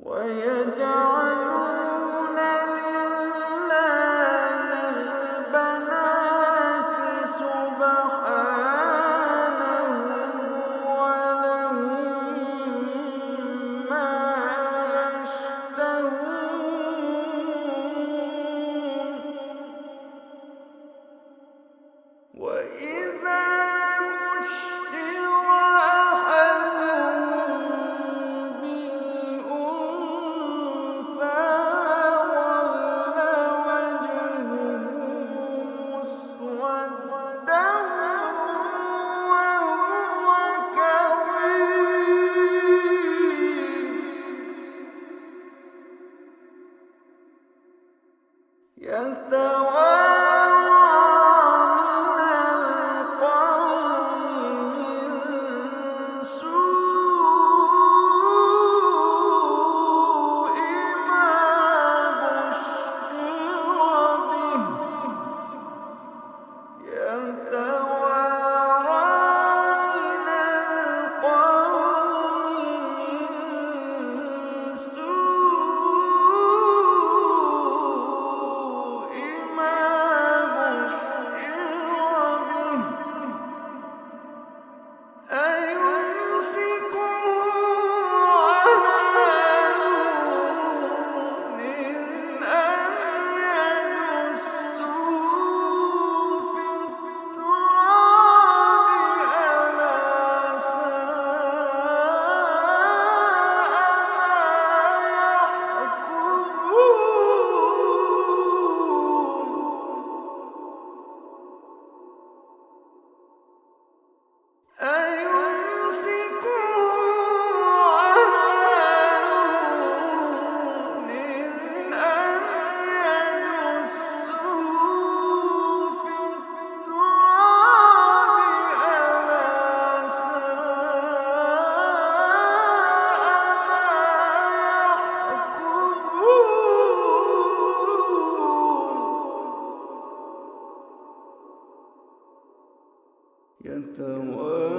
ويجعلون لله البنات سبحانه ولهم ما يشتهون وإذا بشر أحدهم بالأنثى ظل وجهه مسودا وهو كظيم يتوارى من القوم من سوء ما بشر به يتوارى من القوم من سوء ما بشر به أيمسكه على هون أم يدسه في التراب ألا ساء ما يحكمون أيمسكه على هون أم يدسه في التراب ألا ساء ما يحكمون يتوارى